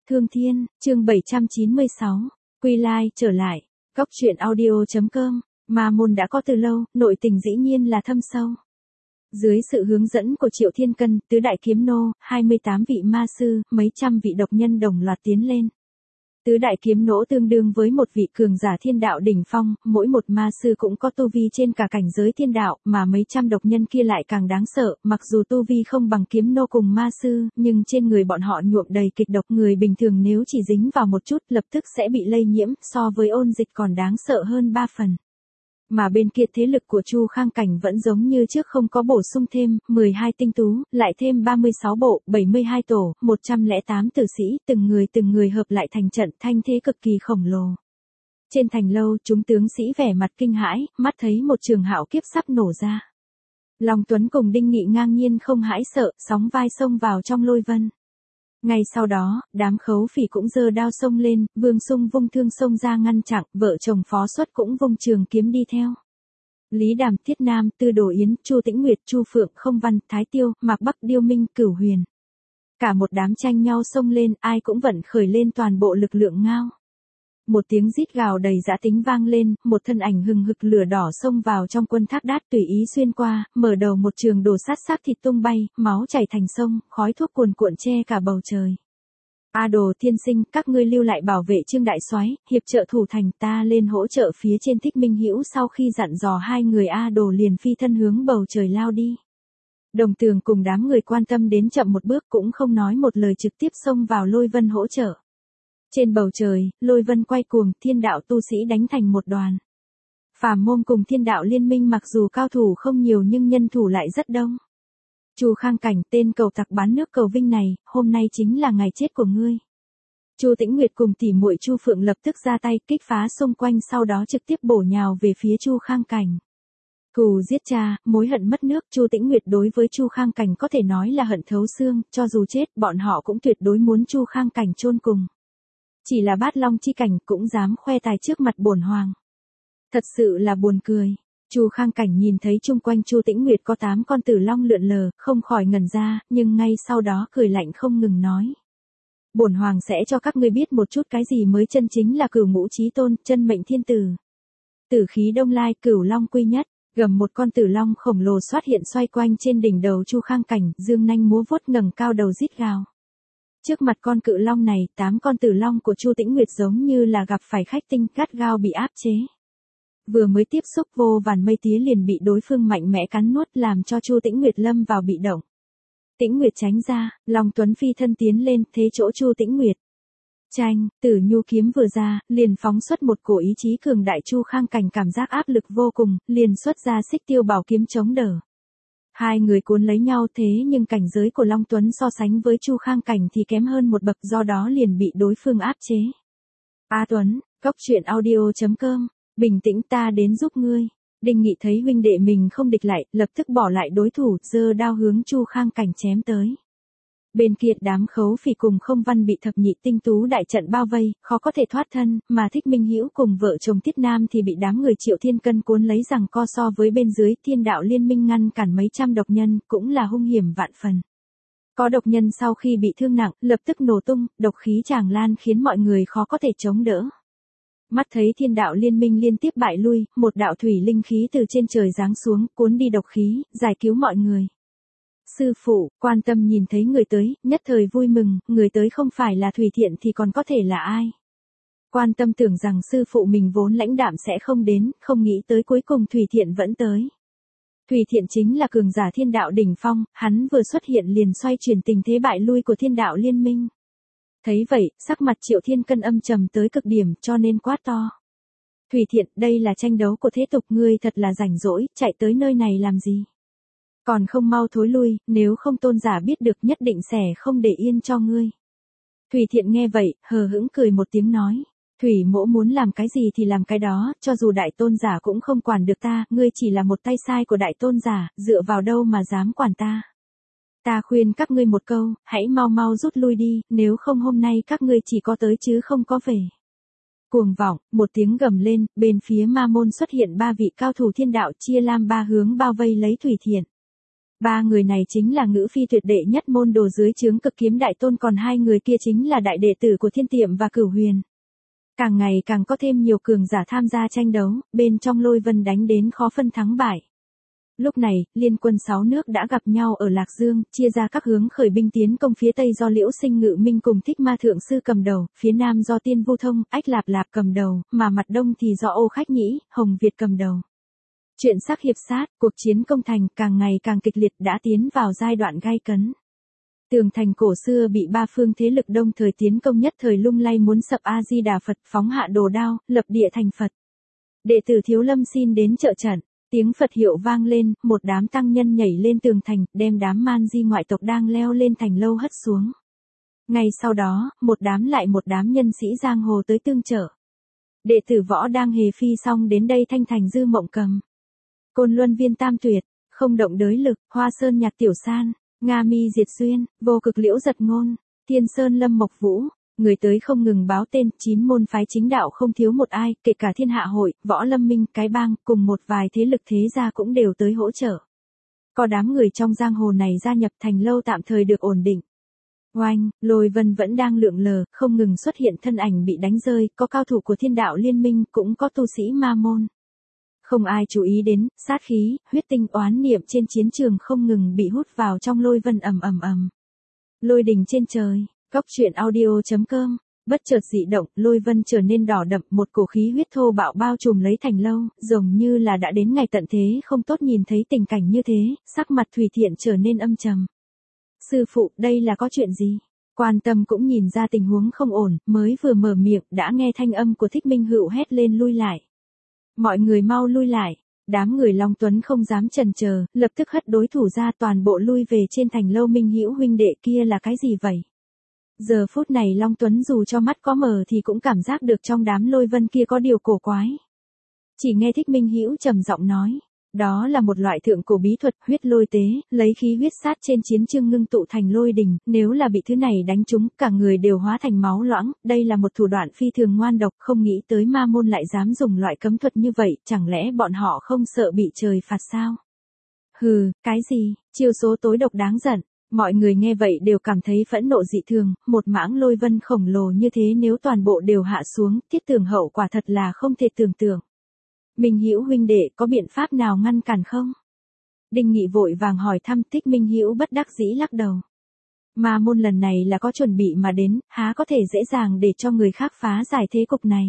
Thương Thiên, chương 796, Quy Lai trở lại, Góc truyện audio.com, Ma môn đã có từ lâu, nội tình dĩ nhiên là thâm sâu. Dưới sự hướng dẫn của Triệu Thiên Cân, tứ đại kiếm nô, 28 vị ma sư, mấy trăm vị độc nhân đồng loạt tiến lên. Tứ đại kiếm nỗ tương đương với một vị cường giả thiên đạo đỉnh phong, mỗi một ma sư cũng có tu vi trên cả cảnh giới thiên đạo, mà mấy trăm độc nhân kia lại càng đáng sợ, mặc dù tu vi không bằng kiếm nô cùng ma sư, nhưng trên người bọn họ nhuộm đầy kịch độc, người bình thường nếu chỉ dính vào một chút lập tức sẽ bị lây nhiễm, so với ôn dịch còn đáng sợ hơn 3 phần. Mà bên kia thế lực của Chu Khang Cảnh vẫn giống như trước, không có bổ sung thêm, 12 tinh tú, lại thêm 36 bộ, 72 tổ, 108 tử sĩ, từng người hợp lại thành trận, thanh thế cực kỳ khổng lồ. Trên thành lâu, chúng tướng sĩ vẻ mặt kinh hãi, mắt thấy một trường hạo kiếp sắp nổ ra. Long Tuấn cùng Đinh Nghị ngang nhiên không hãi sợ, sóng vai xông vào trong lôi vân. Ngay sau đó, đám khấu phỉ cũng giơ đao xông lên, Vương Sung vung thương xông ra ngăn chặn, vợ chồng Phó Xuất cũng vung trường kiếm đi theo. Lý Đàm, Thiết Nam, Tư Đồ Yến, Chu Tĩnh Nguyệt, Chu Phượng, Không Văn, Thái Tiêu, Mạc Bắc, Điêu Minh, Cửu Huyền. Cả một đám tranh nhau xông lên, ai cũng vận khởi lên toàn bộ lực lượng ngao. Một tiếng rít gào đầy dã tính vang lên, một thân ảnh hừng hực lửa đỏ xông vào trong quân Thác Đát, tùy ý xuyên qua, mở đầu một trường đổ sát xác thịt tung bay, máu chảy thành sông, khói thuốc cuồn cuộn che cả bầu trời. A Đồ tiên sinh, các ngươi lưu lại bảo vệ Trương đại soái, hiệp trợ thủ thành, ta lên hỗ trợ phía trên. Thích Minh Hữu sau khi dặn dò hai người, A Đồ liền phi thân hướng bầu trời lao đi. Đồng Tường cùng đám người quan tâm đến chậm một bước, cũng không nói một lời, trực tiếp xông vào lôi vân hỗ trợ. Trên bầu trời, lôi vân quay cuồng, thiên đạo tu sĩ đánh thành một đoàn. Phàm Môn cùng thiên đạo liên minh mặc dù cao thủ không nhiều nhưng nhân thủ lại rất đông. Chu Khang Cảnh, tên cầu tặc bán nước cầu vinh này, hôm nay chính là ngày chết của ngươi. Chu Tĩnh Nguyệt cùng tỷ muội Chu Phượng lập tức ra tay kích phá xung quanh, sau đó trực tiếp bổ nhào về phía Chu Khang Cảnh. Thù giết cha, mối hận mất nước, Chu Tĩnh Nguyệt đối với Chu Khang Cảnh có thể nói là hận thấu xương, cho dù chết, bọn họ cũng tuyệt đối muốn Chu Khang Cảnh chôn cùng. Chỉ là Bát Long chi cảnh cũng dám khoe tài trước mặt bổn hoàng. Thật sự là buồn cười. Chu Khang Cảnh nhìn thấy chung quanh Chu Tĩnh Nguyệt có 8 con tử long lượn lờ, không khỏi ngẩn ra, nhưng ngay sau đó cười lạnh không ngừng nói. Bổn hoàng sẽ cho các ngươi biết một chút cái gì mới chân chính là Cửu Ngũ Chí Tôn, chân mệnh thiên tử. Tử khí đông lai, Cửu Long quy nhất, gầm một con tử long khổng lồ xuất hiện xoay quanh trên đỉnh đầu Chu Khang Cảnh, dương nanh múa vuốt ngẩng cao đầu rít gào. Trước mặt con cự long này, 8 con tử long của Chu Tĩnh Nguyệt giống như là gặp phải khách tinh, gắt gao bị áp chế. Vừa mới tiếp xúc, vô vàn mây tía liền bị đối phương mạnh mẽ cắn nuốt, làm cho Chu Tĩnh Nguyệt lâm vào bị động. Tĩnh Nguyệt tránh ra, Long Tuấn phi thân tiến lên, thế chỗ Chu Tĩnh Nguyệt. Chanh, Tử Nhu kiếm vừa ra, liền phóng xuất một cổ ý chí cường đại. Chu Khang Cảnh cảm giác áp lực vô cùng, liền xuất ra Xích Tiêu Bảo kiếm chống đỡ. Hai người cuốn lấy nhau, thế nhưng cảnh giới của Long Tuấn so sánh với Chu Khang Cảnh thì kém hơn một bậc, do đó liền bị đối phương áp chế. A Tuấn, Góc truyện audio.com, bình tĩnh, ta đến giúp ngươi. Đinh Nghị thấy huynh đệ mình không địch lại, lập tức bỏ lại đối thủ, giơ đao hướng Chu Khang Cảnh chém tới. Bên kia đám khấu phỉ cùng Không Văn bị thập nhị tinh tú đại trận bao vây, khó có thể thoát thân, mà Thích Minh Hữu cùng vợ chồng Thiết Nam thì bị đám người Triệu Thiên Cân cuốn lấy rằng co, so với bên dưới thiên đạo liên minh ngăn cản mấy trăm độc nhân, cũng là hung hiểm vạn phần. Có độc nhân sau khi bị thương nặng, lập tức nổ tung, độc khí tràn lan khiến mọi người khó có thể chống đỡ. Mắt thấy thiên đạo liên minh liên tiếp bại lui, một đạo thủy linh khí từ trên trời giáng xuống, cuốn đi độc khí, giải cứu mọi người. Sư phụ, Quan Tâm nhìn thấy người tới, nhất thời vui mừng, người tới không phải là Thủy Thiện thì còn có thể là ai. Quan Tâm tưởng rằng sư phụ mình vốn lãnh đạm sẽ không đến, không nghĩ tới cuối cùng Thủy Thiện vẫn tới. Thủy Thiện chính là cường giả thiên đạo đỉnh phong, hắn vừa xuất hiện liền xoay chuyển tình thế bại lui của thiên đạo liên minh. Thấy vậy, sắc mặt Triệu Thiên Cân âm trầm tới cực điểm, cho nên quát to. Thủy Thiện, đây là tranh đấu của thế tục, ngươi thật là rảnh rỗi, chạy tới nơi này làm gì? Còn không mau thối lui, nếu không tôn giả biết được nhất định sẽ không để yên cho ngươi. Thủy Thiện nghe vậy, hờ hững cười một tiếng nói. Thủy mỗ muốn làm cái gì thì làm cái đó, cho dù đại tôn giả cũng không quản được ta, ngươi chỉ là một tay sai của đại tôn giả, dựa vào đâu mà dám quản ta. Ta khuyên các ngươi một câu, hãy mau mau rút lui đi, nếu không hôm nay các ngươi chỉ có tới chứ không có về. Cuồng vọng, một tiếng gầm lên, bên phía Ma môn xuất hiện 3 vị cao thủ thiên đạo, chia làm 3 hướng bao vây lấy Thủy Thiện. Ba người này chính là ngữ phi tuyệt đệ nhất môn đồ dưới trướng Cực Kiếm Đại Tôn, còn hai người kia chính là đại đệ tử của Thiên Tiệm và Cửu Huyền. Càng ngày càng có thêm nhiều cường giả tham gia tranh đấu, bên trong Lôi Vân đánh đến khó phân thắng bại. Lúc này, liên quân 6 nước đã gặp nhau ở Lạc Dương, chia ra các hướng khởi binh tiến công. Phía Tây do Liễu Sinh Ngự Minh cùng Thích Ma Thượng Sư cầm đầu, phía Nam do Tiên Vu Thông, Ách Lạp Lạp cầm đầu, mà mặt Đông thì do Ô Khách Nhĩ, Hồng Việt cầm đầu. Chuyện sắc hiệp sát, cuộc chiến công thành càng ngày càng kịch liệt đã tiến vào giai đoạn gay cấn. Tường thành cổ xưa bị ba phương thế lực đồng thời tiến công, nhất thời lung lay muốn sập. A Di Đà Phật, phóng hạ đồ đao, lập địa thành Phật. Đệ tử Thiếu Lâm xin đến trợ trận. Tiếng Phật hiệu vang lên, một đám tăng nhân nhảy lên tường thành, đem đám man di ngoại tộc đang leo lên thành lâu hất xuống. Ngay sau đó, một đám nhân sĩ giang hồ tới tương trợ. Đệ tử Võ đang hề phi xong đến đây, Thanh Thành Dư Mộng Cầm, Côn Luân Viên Tam Tuyệt, Không Động Đới Lực, Hoa Sơn Nhạc Tiểu San, Nga Mi Diệt Duyên, Vô Cực Liễu Giật Ngôn, Thiên Sơn Lâm Mộc Vũ. Người tới không ngừng báo tên, 9 môn phái chính đạo không thiếu một ai, kể cả Thiên Hạ Hội, Võ Lâm Minh, Cái Bang, cùng một vài thế lực thế gia cũng đều tới hỗ trợ. Có đám người trong giang hồ này gia nhập, thành lâu tạm thời được ổn định. Oanh, Lôi Vân vẫn đang lượn lờ, không ngừng xuất hiện thân ảnh bị đánh rơi, có cao thủ của Thiên Đạo Liên Minh, cũng có tu sĩ ma môn. Không ai chú ý đến, sát khí, huyết tinh, oán niệm trên chiến trường không ngừng bị hút vào trong Lôi Vân ầm ầm ầm. Lôi đình trên trời. Góc truyện audio.com, bất chợt dị động, Lôi Vân trở nên đỏ đậm, một cổ khí huyết thô bạo bao trùm lấy thành lâu, giống như là đã đến ngày tận thế. Không tốt nhìn thấy tình cảnh như thế, sắc mặt Thủy Thiện trở nên âm trầm. Sư phụ, đây là có chuyện gì? Quan Tâm cũng nhìn ra tình huống không ổn, mới vừa mở miệng, đã nghe thanh âm của Thích Minh Hữu hét lên lui lại. Mọi người mau lui lại. Đám người Long Tuấn không dám chần chờ, lập tức hất đối thủ ra, toàn bộ lui về trên thành lâu. Minh Hữu huynh đệ, kia là cái gì vậy? Giờ phút này Long Tuấn dù cho mắt có mờ thì cũng cảm giác được trong đám Lôi Vân kia có điều cổ quái. Chỉ nghe Thích Minh Hữu trầm giọng nói, đó là một loại thượng cổ bí thuật, huyết lôi tế, lấy khí huyết sát trên chiến trường ngưng tụ thành lôi đình, nếu là bị thứ này đánh trúng, cả người đều hóa thành máu loãng. Đây là một thủ đoạn phi thường ngoan độc, không nghĩ tới ma môn lại dám dùng loại cấm thuật như vậy, chẳng lẽ bọn họ không sợ bị trời phạt sao? Hừ, cái gì, chiêu số tối độc đáng giận. Mọi người nghe vậy đều cảm thấy phẫn nộ dị thường, một mảng Lôi Vân khổng lồ như thế nếu toàn bộ đều hạ xuống, Thiết Tường hậu quả thật là không thể tưởng tượng. Minh Hữu huynh đệ, có biện pháp nào ngăn cản không? Đinh Nghị vội vàng hỏi thăm. Thích Minh Hữu bất đắc dĩ lắc đầu. Ma môn lần này là có chuẩn bị mà đến, há có thể dễ dàng để cho người khác phá giải thế cục này.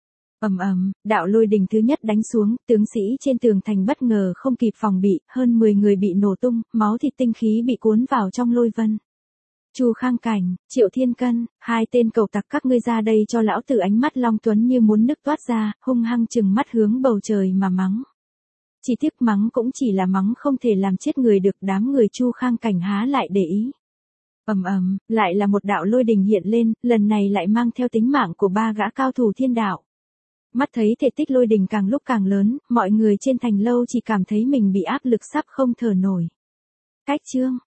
Ầm ầm, đạo lôi đình thứ nhất đánh xuống, tướng sĩ trên tường thành bất ngờ không kịp phòng bị, hơn 10 người bị nổ tung, máu thịt tinh khí bị cuốn vào trong Lôi Vân. Chu Khang Cảnh, Triệu Thiên Cân, hai tên cầu tặc, các ngươi ra đây cho lão tử. Ánh mắt Long Tuấn như muốn nứt toát ra, hung hăng trừng mắt hướng bầu trời mà mắng. Chỉ tiếc mắng cũng chỉ là mắng, không thể làm chết người được. Đám người Chu Khang Cảnh há lại để ý. Ầm ầm, lại là một đạo lôi đình hiện lên, lần này lại mang theo tính mạng của ba gã cao thủ thiên đạo. Mắt thấy thể tích lôi đình càng lúc càng lớn, mọi người trên thành lâu chỉ cảm thấy mình bị áp lực sắp không thở nổi. Cách chương